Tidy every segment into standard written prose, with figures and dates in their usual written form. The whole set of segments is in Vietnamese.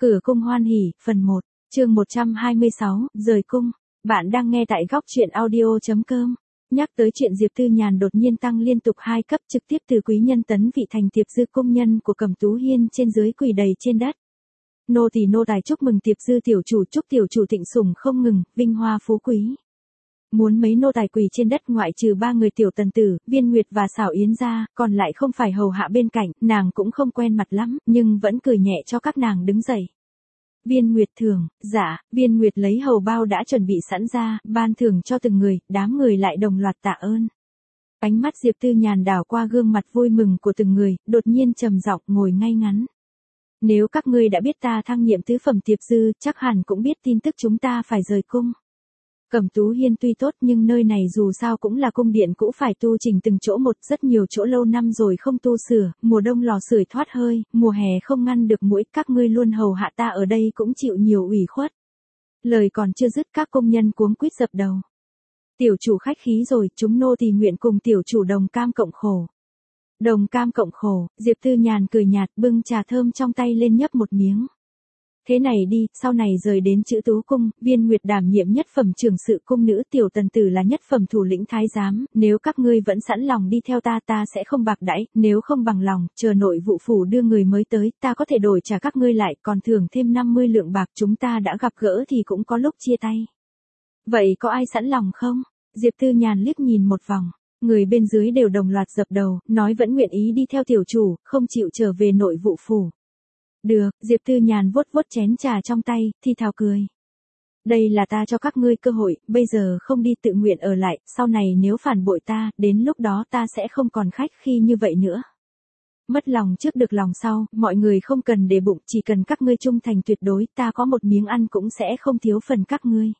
Cửa cung hoan hỉ, phần 1, chương 126, rời cung. Bạn đang nghe tại góc truyện audio.com. Nhắc tới chuyện Diệp Tư Nhàn đột nhiên tăng liên tục 2 cấp trực tiếp từ quý nhân tấn vị thành Tiệp Dư công nhân của Cẩm Tú Hiên trên dưới quỳ đầy trên đất. Nô tỳ nô tài chúc mừng Tiệp Dư tiểu chủ, chúc tiểu chủ thịnh sủng không ngừng, vinh hoa phú quý. Muốn mấy nô tài quỳ trên đất ngoại trừ 3 người Tiểu Tần Tử, Viên Nguyệt và Xảo Yến ra, còn lại không phải hầu hạ bên cạnh, nàng cũng không quen mặt lắm, nhưng vẫn cười nhẹ cho các nàng đứng dậy. Viên Nguyệt thưởng, dạ, Viên Nguyệt lấy hầu bao đã chuẩn bị sẵn ra, ban thưởng cho từng người, đám người lại đồng loạt tạ ơn. Ánh mắt Diệp Tư Nhàn đảo qua gương mặt vui mừng của từng người, đột nhiên trầm giọng ngồi ngay ngắn. Nếu các ngươi đã biết ta thăng nhiệm tứ phẩm Tiệp Dư, chắc hẳn cũng biết tin tức chúng ta phải rời cung. Cẩm Tú Hiên tuy tốt nhưng nơi này dù sao cũng là cung điện cũ, phải tu chỉnh từng chỗ một, rất nhiều chỗ lâu năm rồi không tu sửa, mùa đông lò sưởi thoát hơi, mùa hè không ngăn được muỗi, các ngươi luôn hầu hạ ta ở đây cũng chịu nhiều ủy khuất. Lời còn chưa dứt các công nhân cuống quýt dập đầu. Tiểu chủ khách khí rồi, chúng nô tỳ nguyện cùng tiểu chủ đồng cam cộng khổ. Đồng cam cộng khổ, Diệp Tư Nhàn cười nhạt bưng trà thơm trong tay lên nhấp một miếng. Thế này đi, sau này rời đến Chữ Tú cung, Viên Nguyệt đảm nhiệm nhất phẩm trưởng sự cung nữ, Tiểu Tần Tử là nhất phẩm thủ lĩnh thái giám, nếu các ngươi vẫn sẵn lòng đi theo ta, ta sẽ không bạc đãi, nếu không bằng lòng, chờ nội vụ phủ đưa người mới tới, ta có thể đổi trả các ngươi lại, còn thưởng thêm 50 lượng bạc, chúng ta đã gặp gỡ thì cũng có lúc chia tay. Vậy có ai sẵn lòng không? Diệp Tư Nhàn liếc nhìn một vòng, người bên dưới đều đồng loạt dập đầu, nói vẫn nguyện ý đi theo tiểu chủ, không chịu trở về nội vụ phủ. Được, Diệp Tư Nhàn vuốt vuốt chén trà trong tay, thì thào cười. Đây là ta cho các ngươi cơ hội, bây giờ không đi tự nguyện ở lại, sau này nếu phản bội ta, đến lúc đó ta sẽ không còn khách khi như vậy nữa. Mất lòng trước được lòng sau, mọi người không cần để bụng, chỉ cần các ngươi trung thành tuyệt đối, ta có một miếng ăn cũng sẽ không thiếu phần các ngươi.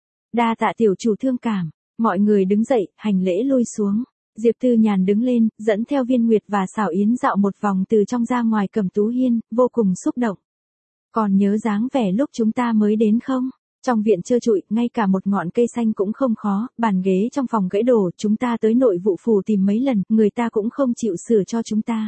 Đa tạ tiểu chủ thương cảm, mọi người đứng dậy, hành lễ lui xuống. Diệp Tư Nhàn đứng lên, dẫn theo Viên Nguyệt và Xảo Yến dạo một vòng từ trong ra ngoài Cẩm Tú Hiên, vô cùng xúc động. Còn nhớ dáng vẻ lúc chúng ta mới đến không? Trong viện trơ trụi, ngay cả một ngọn cây xanh cũng không khó, bàn ghế trong phòng gãy đổ, chúng ta tới nội vụ phủ tìm mấy lần, người ta cũng không chịu sửa cho chúng ta.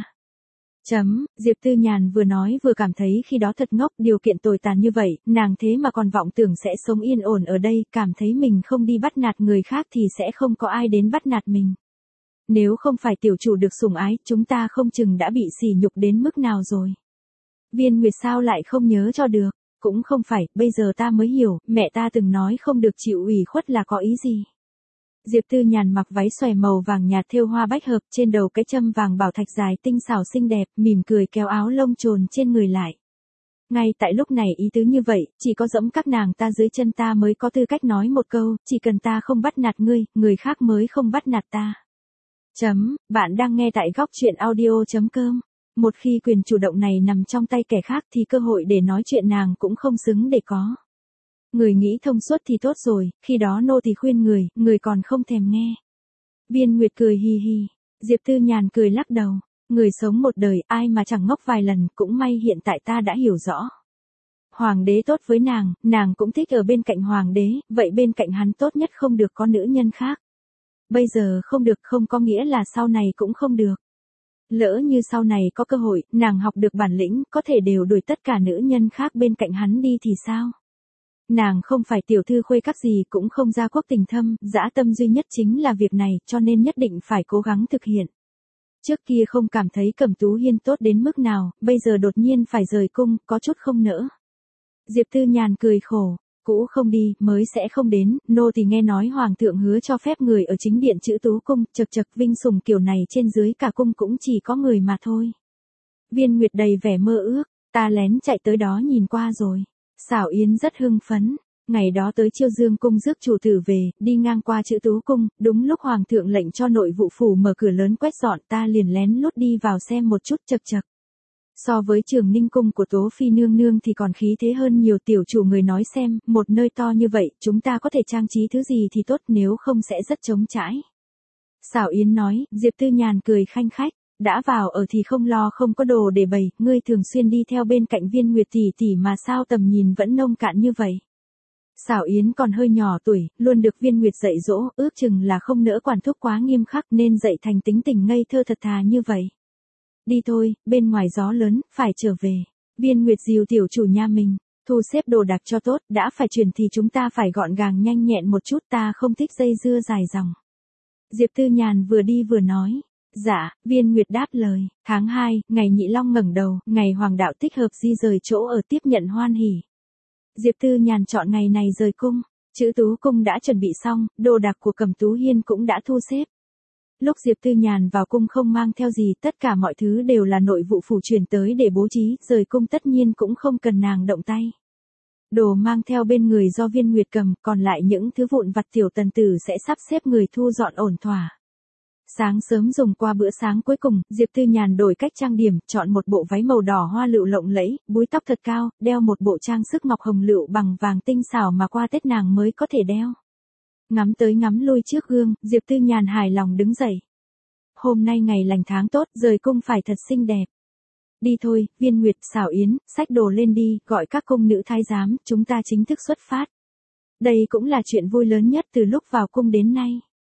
Diệp Tư Nhàn vừa nói vừa cảm thấy khi đó thật ngốc, điều kiện tồi tàn như vậy, nàng thế mà còn vọng tưởng sẽ sống yên ổn ở đây, cảm thấy mình không đi bắt nạt người khác thì sẽ không có ai đến bắt nạt mình. Nếu không phải tiểu chủ được sủng ái, chúng ta không chừng đã bị sỉ nhục đến mức nào rồi. Viên Nguyệt sao lại không nhớ cho được, cũng không phải, bây giờ ta mới hiểu, mẹ ta từng nói không được chịu ủy khuất là có ý gì. Diệp Tư Nhàn mặc váy xòe màu vàng nhạt thêu hoa bách hợp, trên đầu cái châm vàng bảo thạch dài tinh xảo xinh đẹp, mỉm cười kéo áo lông trồn trên người lại. Ngay tại lúc này ý tứ như vậy, chỉ có dẫm các nàng ta dưới chân ta mới có tư cách nói một câu, chỉ cần ta không bắt nạt ngươi, người khác mới không bắt nạt ta. Bạn đang nghe tại góc truyện audio.com. Một khi quyền chủ động này nằm trong tay kẻ khác thì cơ hội để nói chuyện nàng cũng không xứng để có. Người nghĩ thông suốt thì tốt rồi, khi đó nô tỳ khuyên người còn không thèm nghe. Viên Nguyệt cười hi hi, Diệp Tư Nhàn cười lắc đầu, người sống một đời ai mà chẳng ngốc vài lần, cũng may hiện tại ta đã hiểu rõ. Hoàng đế tốt với nàng cũng thích ở bên cạnh hoàng đế, vậy bên cạnh hắn tốt nhất không được có nữ nhân khác. Bây giờ không được không có nghĩa là sau này cũng không được. Lỡ như sau này có cơ hội, nàng học được bản lĩnh, có thể đều đuổi tất cả nữ nhân khác bên cạnh hắn đi thì sao? Nàng không phải tiểu thư khuê các gì, cũng không gia quốc tình thâm, dã tâm duy nhất chính là việc này, cho nên nhất định phải cố gắng thực hiện. Trước kia không cảm thấy Cẩm Tú Hiên tốt đến mức nào, bây giờ đột nhiên phải rời cung, có chút không nỡ. Diệp Tư Nhàn cười khổ. Cũ không đi, mới sẽ không đến, nô tỳ nghe nói hoàng thượng hứa cho phép người ở chính điện Chữ Tú cung, chật chật vinh sủng kiểu này trên dưới cả cung cũng chỉ có người mà thôi. Viên Nguyệt đầy vẻ mơ ước, ta lén chạy tới đó nhìn qua rồi. Xảo Yến rất hưng phấn, ngày đó tới Chiêu Dương cung rước chủ tử về, đi ngang qua Chữ Tú cung, đúng lúc hoàng thượng lệnh cho nội vụ phủ mở cửa lớn quét dọn, ta liền lén lút đi vào xem một chút, chật chật. So với Trường Ninh cung của Tố Phi nương nương thì còn khí thế hơn nhiều, tiểu chủ người nói xem, một nơi to như vậy, chúng ta có thể trang trí thứ gì thì tốt, nếu không sẽ rất trống trải. Xảo Yến nói, Diệp Tư Nhàn cười khanh khách, đã vào ở thì không lo không có đồ để bày, ngươi thường xuyên đi theo bên cạnh Viên Nguyệt tỷ tỷ mà sao tầm nhìn vẫn nông cạn như vậy. Xảo Yến còn hơi nhỏ tuổi, luôn được Viên Nguyệt dạy dỗ, ước chừng là không nỡ quản thúc quá nghiêm khắc nên dạy thành tính tình ngây thơ thật thà như vậy. Đi thôi, bên ngoài gió lớn, phải trở về. Viên Nguyệt dìu tiểu chủ nhà mình, thu xếp đồ đạc cho tốt, đã phải chuyển thì chúng ta phải gọn gàng nhanh nhẹn một chút, ta không thích dây dưa dài dòng. Diệp Tư Nhàn vừa đi vừa nói. Dạ, Viên Nguyệt đáp lời. Tháng 2, ngày Nhị Long ngẩng đầu, ngày Hoàng đạo thích hợp di rời chỗ ở tiếp nhận hoan hỉ. Diệp Tư Nhàn chọn ngày này rời cung. Chữ Tú cung đã chuẩn bị xong, đồ đạc của Cẩm Tú Hiên cũng đã thu xếp. Lúc Diệp Tư Nhàn vào cung không mang theo gì, tất cả mọi thứ đều là nội vụ phủ chuyển tới để bố trí, rời cung tất nhiên cũng không cần nàng động tay. Đồ mang theo bên người do Viên Nguyệt cầm, còn lại những thứ vụn vặt tiểu tần tử sẽ sắp xếp người thu dọn ổn thỏa. Sáng sớm dùng qua bữa sáng cuối cùng, Diệp Tư Nhàn đổi cách trang điểm, chọn một bộ váy màu đỏ hoa lựu lộng lẫy, búi tóc thật cao, đeo một bộ trang sức ngọc hồng lựu bằng vàng tinh xảo mà qua Tết nàng mới có thể đeo. Ngắm tới ngắm lui trước gương, Diệp Tư Nhàn hài lòng đứng dậy. Hôm nay ngày lành tháng tốt, rời cung phải thật xinh đẹp. Đi thôi, Viên Nguyệt, Xảo Yến, xách đồ lên đi, gọi các cung nữ thái giám, chúng ta chính thức xuất phát. Đây cũng là chuyện vui lớn nhất từ lúc vào cung đến nay.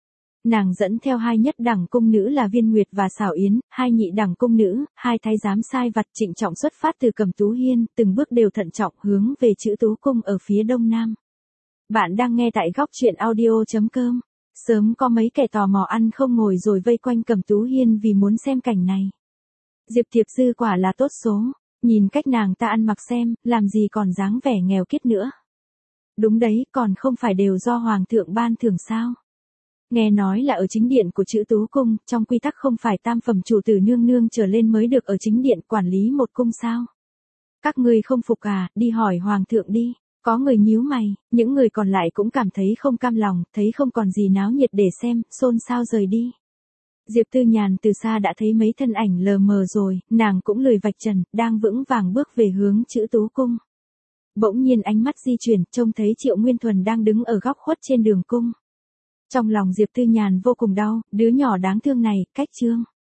Nàng dẫn theo hai nhất đẳng cung nữ là Viên Nguyệt và Xảo Yến, hai nhị đẳng cung nữ, hai thái giám sai vặt trịnh trọng xuất phát từ Cẩm Tú Hiên, từng bước đều thận trọng hướng về Chữ Tú cung ở phía đông nam. Bạn đang nghe tại góc truyện audio.com. Sớm có mấy kẻ tò mò ăn không ngồi rồi vây quanh Cẩm Tú Hiên vì muốn xem cảnh này. Diệp Thiệp Dư quả là tốt số, nhìn cách nàng ta ăn mặc xem, làm gì còn dáng vẻ nghèo kiết nữa. Đúng đấy, còn không phải đều do Hoàng thượng ban thưởng sao? Nghe nói là ở chính điện của Chữ Tú cung, trong quy tắc không phải tam phẩm chủ tử nương nương trở lên mới được ở chính điện quản lý một cung sao? Các ngươi không phục à, đi hỏi Hoàng thượng đi. Có người nhíu mày, những người còn lại cũng cảm thấy không cam lòng, thấy không còn gì náo nhiệt để xem, xôn xao rời đi. Diệp Tư Nhàn từ xa đã thấy mấy thân ảnh lờ mờ rồi, nàng cũng lười vạch trần, đang vững vàng bước về hướng Chữ Tú cung. Bỗng nhiên ánh mắt di chuyển, trông thấy Triệu Nguyên Thuần đang đứng ở góc khuất trên đường cung. Trong lòng Diệp Tư Nhàn vô cùng đau, đứa nhỏ đáng thương này, cách Trương